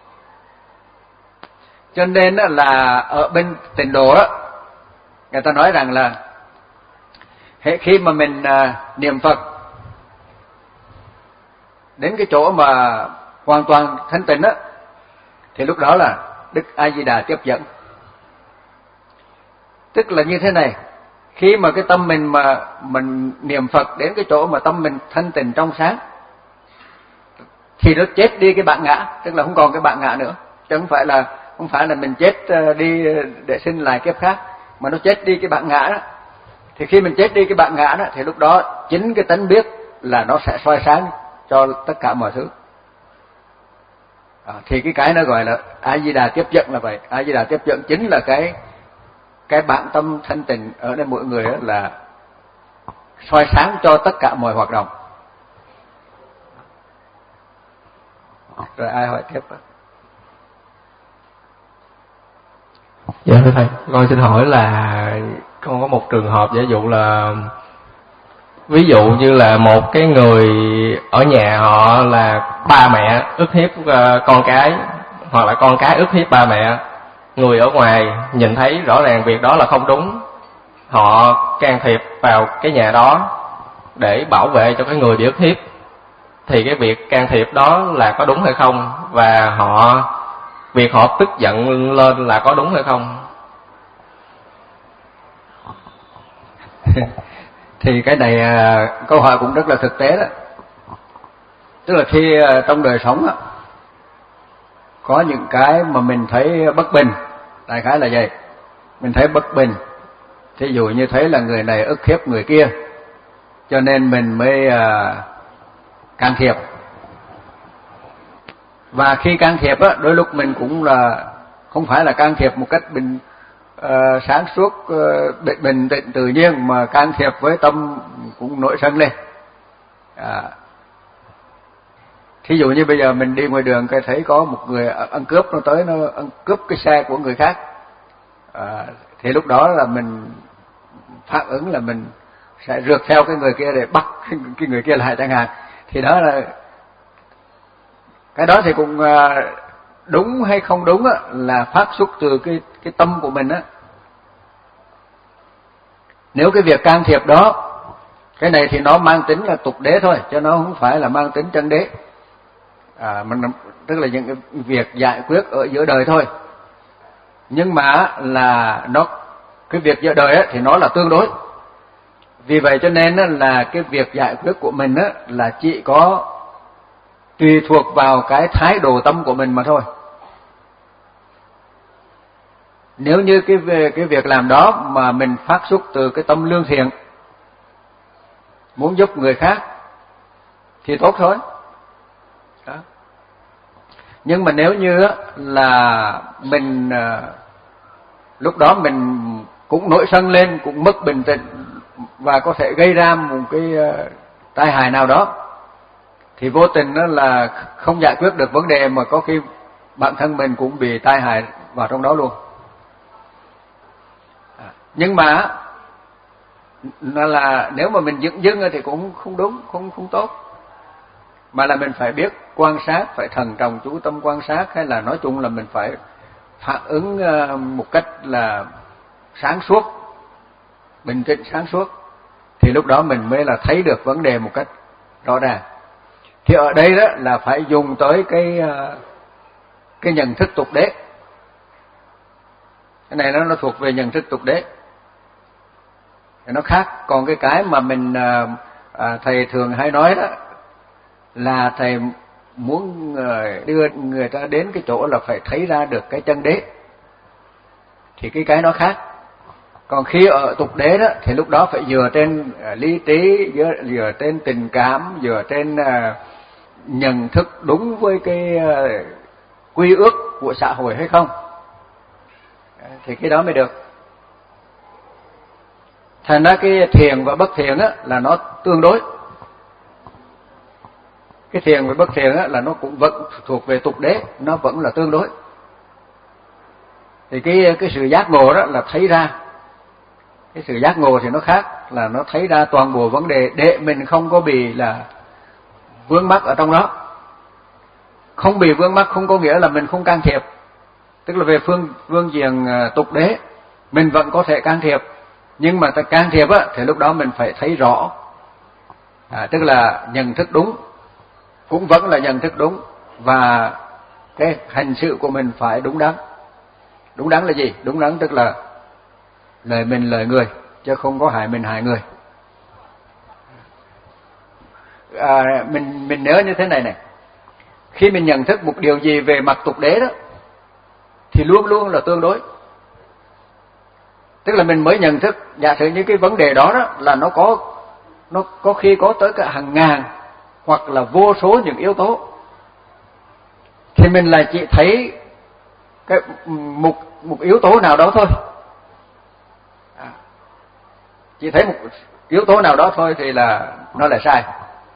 Cho nên là ở bên Tịnh độ đó, người ta nói rằng là khi mà mình niệm Phật đến cái chỗ mà hoàn toàn thanh tịnh á, thì lúc đó là Đức A Di Đà tiếp dẫn. Tức là như thế này, khi mà cái tâm mình mà mình niệm Phật đến cái chỗ mà tâm mình thanh tịnh trong sáng, thì nó chết đi cái bản ngã, tức là không còn cái bản ngã nữa, chứ không phải là không phải là mình chết đi để sinh lại kiếp khác, mà nó chết đi cái bản ngã đó. Thì khi mình chết đi cái bản ngã đó, thì lúc đó chính cái tánh biết là nó sẽ soi sáng cho tất cả mọi thứ. À, thì cái cái nó gọi là A Di Đà tiếp dẫn là vậy. A Di Đà tiếp dẫn chính là cái cái bản tâm thanh tịnh ở đây mỗi người là soi sáng cho tất cả mọi hoạt động. Rồi ai hỏi tiếp đó? Dạ thưa thầy, con xin hỏi là con có một trường hợp giả dụ là ví dụ như là một cái người ở nhà họ là ba mẹ ức hiếp con cái, hoặc là con cái ức hiếp ba mẹ, người ở ngoài nhìn thấy rõ ràng việc đó là không đúng, họ can thiệp vào cái nhà đó để bảo vệ cho cái người bị ức hiếp, thì cái việc can thiệp đó là có đúng hay không, và họ việc họ tức giận lên là có đúng hay không? Thì cái này câu hỏi cũng rất là thực tế đó. Tức là khi trong đời sống á, có những cái mà mình thấy bất bình, đại khái là vậy, mình thấy bất bình, thí dụ như thấy là người này ức hiếp người kia, cho nên mình mới uh, can thiệp. Và khi can thiệp á, đôi lúc mình cũng là không phải là can thiệp một cách bình uh, sáng suốt, uh, bình tĩnh tự nhiên, mà can thiệp với tâm cũng nổi sân lên. À, Thí dụ như bây giờ mình đi ngoài đường cái thấy có một người ăn cướp, nó tới nó ăn cướp cái xe của người khác, à, thì lúc đó là mình phản ứng là mình sẽ rượt theo cái người kia để bắt cái người kia lại chẳng hạn. Thì đó là cái đó thì cũng đúng hay không đúng á, là phát xuất từ cái cái tâm của mình á. Nếu cái việc can thiệp đó, cái này thì nó mang tính là tục đế thôi, chứ nó không phải là mang tính chân đế. À, mình tức là những cái việc giải quyết ở giữa đời thôi. Nhưng mà là nó cái việc giữa đời á, thì nó là tương đối. Vì vậy cho nên á, là cái việc giải quyết của mình á, là chỉ có tùy thuộc vào cái thái độ tâm của mình mà thôi. Nếu như cái cái việc làm đó mà mình phát xuất từ cái tâm lương thiện, muốn giúp người khác thì tốt thôi. Đó. Nhưng mà nếu như là mình lúc đó mình cũng nổi sân lên, cũng mất bình tĩnh và có thể gây ra một cái tai hại nào đó, thì vô tình đó là không giải quyết được vấn đề, mà có khi bản thân mình cũng bị tai hại vào trong đó luôn. Nhưng mà là nếu mà mình dưng dưng thì cũng không đúng, không không tốt. Mà là mình phải biết quan sát, phải thận trọng chú tâm quan sát, hay là nói chung là mình phải phản ứng một cách là sáng suốt, bình tĩnh sáng suốt, thì lúc đó mình mới là thấy được vấn đề một cách rõ ràng. Thì ở đây đó là phải dùng tới cái cái nhận thức tục đế. Cái này nó nó thuộc về nhận thức tục đế, nó khác. Còn cái cái mà mình à, thầy thường hay nói đó là thầy muốn đưa người ta đến cái chỗ là phải thấy ra được cái chân đế, thì cái cái nó khác. Còn khi ở tục đế đó thì lúc đó phải dựa trên lý trí, dựa, dựa trên tình cảm, dựa trên uh, nhận thức đúng với cái uh, quy ước của xã hội hay không, thì cái đó mới được. Thành ra cái thiện và bất thiện á, là nó tương đối. Cái thiện và bất thiện á, là nó cũng vẫn thuộc về tục đế, nó vẫn là tương đối. Thì cái cái sự giác ngộ đó là thấy ra. Cái sự giác ngộ thì nó khác, là nó thấy ra toàn bộ vấn đề để mình không có bị là vướng mắc ở trong đó. Không bị vướng mắc không có nghĩa là mình không can thiệp. Tức là về phương phương diện tục đế mình vẫn có thể can thiệp, nhưng mà ta can thiệp á thì lúc đó mình phải thấy rõ. À, tức là nhận thức đúng, cũng vẫn là nhận thức đúng, và cái hành sự của mình phải đúng đắn. Đúng đắn là gì? Đúng đắn tức là lời mình lời người, chứ không có hại mình hại người. À, mình mình nhớ như thế này này, khi mình nhận thức một điều gì về mặt tục đế đó thì luôn luôn là tương đối. Tức là mình mới nhận thức, giả sử như cái vấn đề đó đó là nó có nó có khi có tới cả hàng ngàn hoặc là vô số những yếu tố, thì mình là chỉ thấy cái một một yếu tố nào đó thôi. À, chỉ thấy một yếu tố nào đó thôi thì là nó là sai.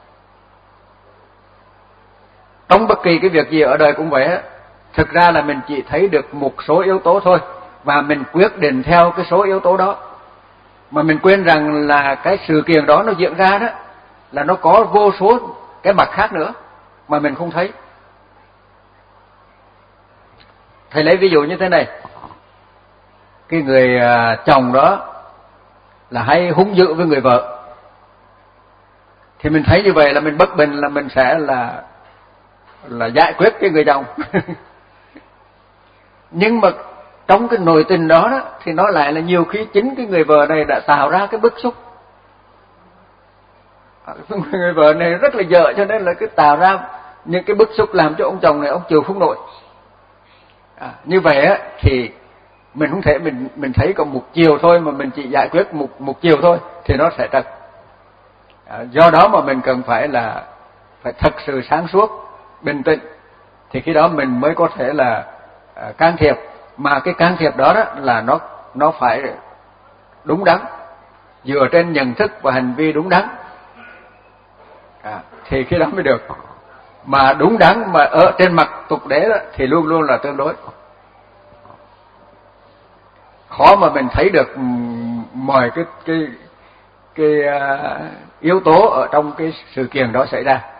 Trong bất kỳ cái việc gì ở đời cũng vậy á, thực ra là mình chỉ thấy được một số yếu tố thôi, và mình quyết định theo cái số yếu tố đó, mà mình quên rằng là cái sự kiện đó nó diễn ra đó là nó có vô số cái mặt khác nữa mà mình không thấy. Thầy lấy ví dụ như thế này, cái người chồng đó là hay hung dữ với người vợ, thì mình thấy như vậy là mình bất bình, là mình sẽ là là giải quyết cái người chồng. Nhưng mà trong cái nội tình đó, đó thì nó lại là nhiều khi chính cái người vợ này đã tạo ra cái bức xúc. Người vợ này rất là dở, cho nên là cứ tạo ra những cái bức xúc làm cho ông chồng này ông chịu không nổi. À, như vậy á thì mình không thể mình mình thấy có một chiều thôi, mà mình chỉ giải quyết một một chiều thôi thì nó sẽ trật. À, do đó mà mình cần phải là phải thật sự sáng suốt, bình tĩnh, thì khi đó mình mới có thể là à, can thiệp. Mà cái can thiệp đó, đó là nó nó phải đúng đắn, dựa trên nhận thức và hành vi đúng đắn. À, thì khi đó mới được. mà đúng đắn mà ở trên mặt tục đế đó, thì luôn luôn là tương đối. Khó mà mình thấy được mọi cái cái cái uh, yếu tố ở trong cái sự kiện đó xảy ra.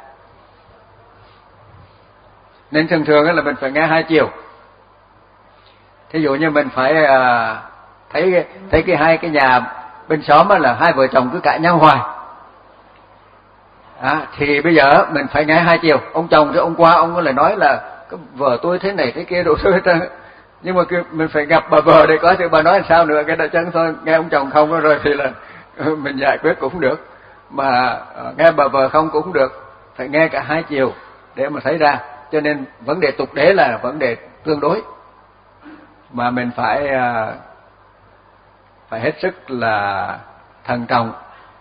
Nên thường thường là mình phải nghe hai chiều. Thí dụ như mình phải uh, thấy thấy cái hai cái nhà bên xóm là hai vợ chồng cứ cãi nhau hoài. À, thì bây giờ mình phải nghe hai chiều. Ông chồng thì ông qua ông có lại nói là cái vợ tôi thế này thế kia đủ thứ hết trơn. Nhưng mà mình phải gặp bà vợ để có sự bà nói làm sao nữa, cái đó chân thôi. Nghe ông chồng không rồi thì là mình giải quyết cũng được, mà nghe bà vợ không cũng được. Phải nghe cả hai chiều để mà thấy ra. Cho nên vấn đề tục đế là vấn đề tương đối, mà mình phải phải hết sức là thận trọng.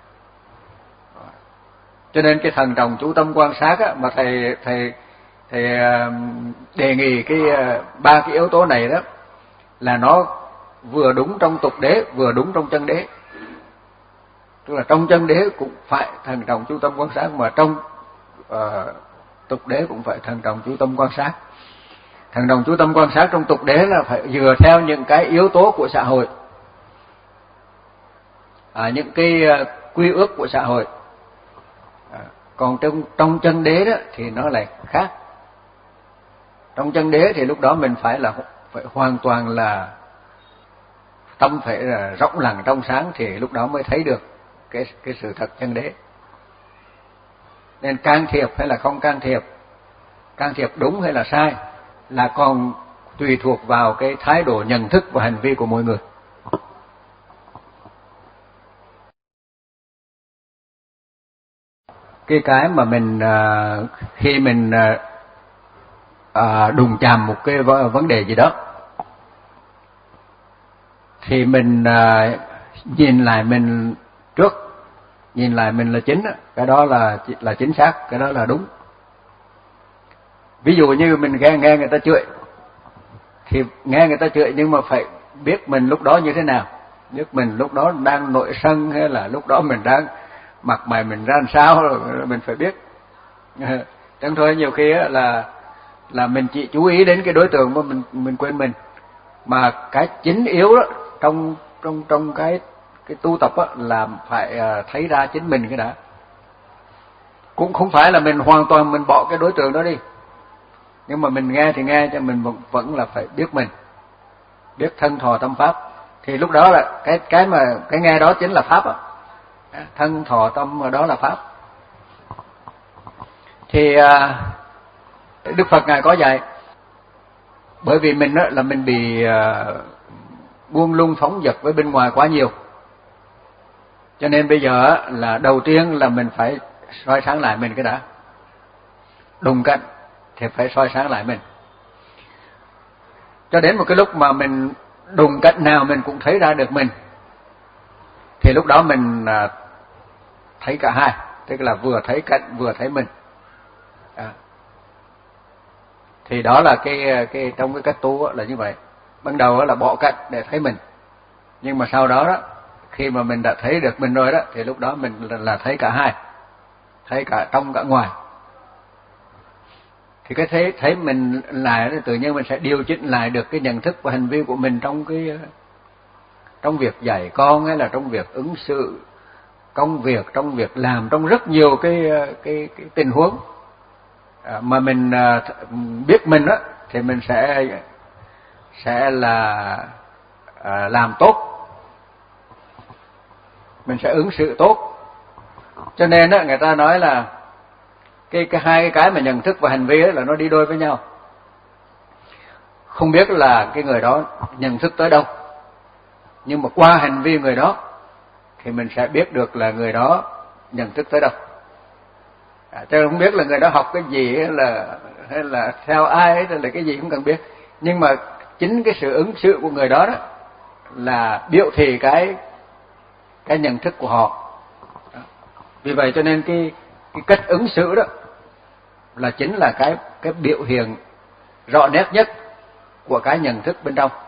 Cho nên cái thần trọng chú tâm quan sát á, mà thầy thầy thầy đề nghị cái ba cái yếu tố này đó là nó vừa đúng trong tục đế, vừa đúng trong chân đế. Tức là trong chân đế cũng phải thần trọng chú tâm quan sát, mà trong uh, tục đế cũng phải thần trọng chú tâm quan sát. Thần trọng chú tâm quan sát trong tục đế là phải dựa theo những cái yếu tố của xã hội, à, những cái uh, quy ước của xã hội. À, còn trong trong chân đế đó thì nó lại khác. Trong chân đế thì lúc đó mình phải là phải hoàn toàn là tâm phải là rộng lặng trong sáng, thì lúc đó mới thấy được cái cái sự thật chân đế. Nên can thiệp hay là không can thiệp, can thiệp đúng hay là sai là còn tùy thuộc vào cái thái độ nhận thức và hành vi của mỗi người. Cái cái mà mình khi mình đụng chạm một cái vấn đề gì đó thì mình nhìn lại mình trước, nhìn lại mình là chính, cái đó là là chính xác, cái đó là đúng. Ví dụ như mình nghe nghe người ta chửi thì nghe người ta chửi, nhưng mà phải biết mình lúc đó như thế nào, biết mình lúc đó đang nội sân hay là lúc đó mình đang mặt mày mình ra làm sao, rồi mình phải biết. Chẳng thôi nhiều khi là là mình chỉ chú ý đến cái đối tượng mà mình mình quên mình, mà cái chính yếu đó trong trong trong cái cái tu tập á là phải thấy ra chính mình cái đã. Cũng không phải là mình hoàn toàn mình bỏ cái đối tượng đó đi, nhưng mà mình nghe thì nghe cho mình vẫn, vẫn là phải biết mình, biết thân thọ tâm pháp. Thì lúc đó là cái cái mà cái nghe đó chính là pháp á. Thân thọ tâm đó là pháp. Thì Đức Phật ngài có dạy, bởi vì mình đó là mình bị buông lung phóng dật với bên ngoài quá nhiều, cho nên bây giờ là đầu tiên là mình phải soi sáng lại mình cái đã. Đụng cạnh thì phải soi sáng lại mình, cho đến một cái lúc mà mình đụng cạnh nào mình cũng thấy ra được mình, thì lúc đó mình thấy cả hai, tức là vừa thấy cạnh vừa thấy mình. À. Thì đó là cái cái trong cái cách tu là như vậy. Ban đầu là bỏ cạnh để thấy mình, nhưng mà sau đó đó khi mà mình đã thấy được mình rồi đó thì lúc đó mình là, là thấy cả hai, thấy cả trong cả ngoài. Thì cái thấy thấy mình lại tự nhiên mình sẽ điều chỉnh lại được cái nhận thức và hành vi của mình trong cái trong việc dạy con, hay là trong việc ứng xử công việc, trong việc làm, trong rất nhiều cái cái, cái tình huống à, mà mình à, biết mình á thì mình sẽ sẽ là à, làm tốt, mình sẽ ứng xử tốt. Cho nên á người ta nói là cái cái hai cái cái mà nhận thức và hành vi ấy là nó đi đôi với nhau. Không biết là cái người đó nhận thức tới đâu, nhưng mà qua hành vi người đó thì mình sẽ biết được là người đó nhận thức tới đâu. À, chứ không biết là người đó học cái gì hay là hay là theo ai hay là cái gì cũng cần biết, nhưng mà chính cái sự ứng xử của người đó đó là biểu thị cái cái nhận thức của họ. Đó. Vì vậy cho nên cái cái cách ứng xử đó là chính là cái cái biểu hiện rõ nét nhất của cái nhận thức bên trong.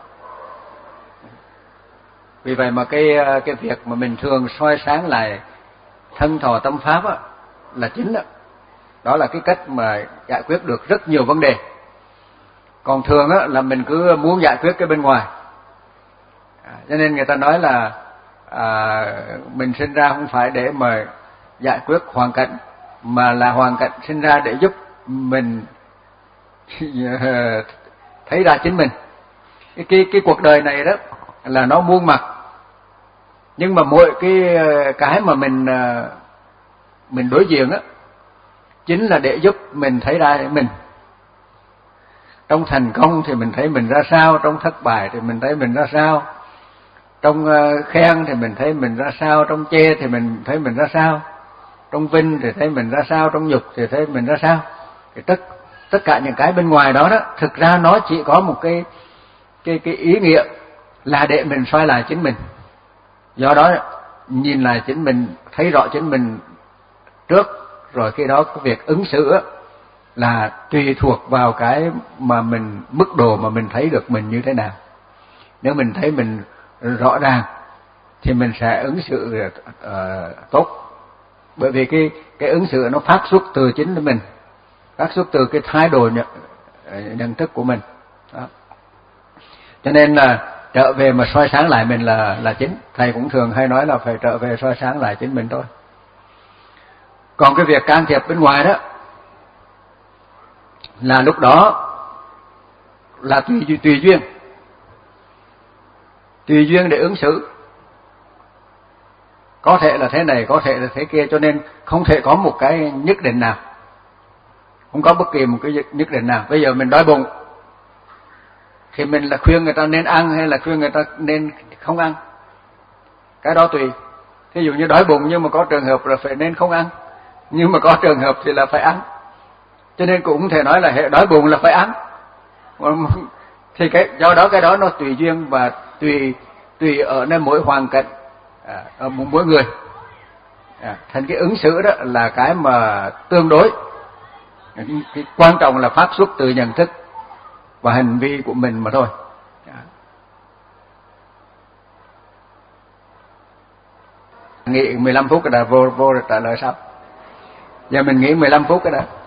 Vì vậy mà cái cái việc mà mình thường soi sáng lại thân thọ tâm pháp á, là chính đó. Đó là cái cách mà giải quyết được rất nhiều vấn đề. Còn thường á, là mình cứ muốn giải quyết cái bên ngoài. À, cho nên người ta nói là à, mình sinh ra không phải để mà giải quyết hoàn cảnh, mà là hoàn cảnh sinh ra để giúp mình thấy ra chính mình. Cái, cái, cái cuộc đời này đó là nó muôn mặt, nhưng mà mỗi cái cái mà mình mình đối diện á chính là để giúp mình thấy ra mình. Trong thành công thì mình thấy mình ra sao, trong thất bại thì mình thấy mình ra sao, trong khen thì mình thấy mình ra sao, trong chê thì mình thấy mình ra sao, trong vinh thì thấy mình ra sao, trong nhục thì thấy mình ra sao. Thì tất tất cả những cái bên ngoài đó đó, thực ra nó chỉ có một cái cái cái ý nghĩa là để mình soi lại chính mình. Do đó nhìn lại chính mình, thấy rõ chính mình trước, rồi khi đó cái việc ứng xử là tùy thuộc vào cái mà mình, mức độ mà mình thấy được mình như thế nào. Nếu mình thấy mình rõ ràng thì mình sẽ ứng xử uh, tốt, bởi vì cái cái ứng xử nó phát xuất từ chính mình, phát xuất từ cái thái độ nhận, nhận thức của mình. Đó. Cho nên là trở về mà soi sáng lại mình là là chính. Thầy cũng thường hay nói là phải trở về soi sáng lại chính mình thôi. Còn cái việc can thiệp bên ngoài đó là lúc đó là tùy tùy duyên, tùy duyên để ứng xử. Có thể là thế này, có thể là thế kia, cho nên không thể có một cái nhất định nào, không có bất kỳ một cái nhất định nào. Bây giờ mình đói bụng thì mình là khuyên người ta nên ăn hay là khuyên người ta nên không ăn, cái đó tùy. Ví dụ như đói bụng nhưng mà có trường hợp là phải nên không ăn, nhưng mà có trường hợp thì là phải ăn. Cho nên cũng không thể nói là hệ đói bụng là phải ăn. Thì cái do đó cái đó nó tùy duyên và tùy tùy ở nơi mỗi hoàn cảnh, à, ở mỗi người. À, thành cái ứng xử đó là cái mà tương đối. Cái quan trọng là phát xuất từ nhận thức và hành vi của mình mà thôi. À. Nghỉ mười lăm phút cái đã vô vô trả lời sao? Giờ mình nghỉ mười lăm phút cái đã.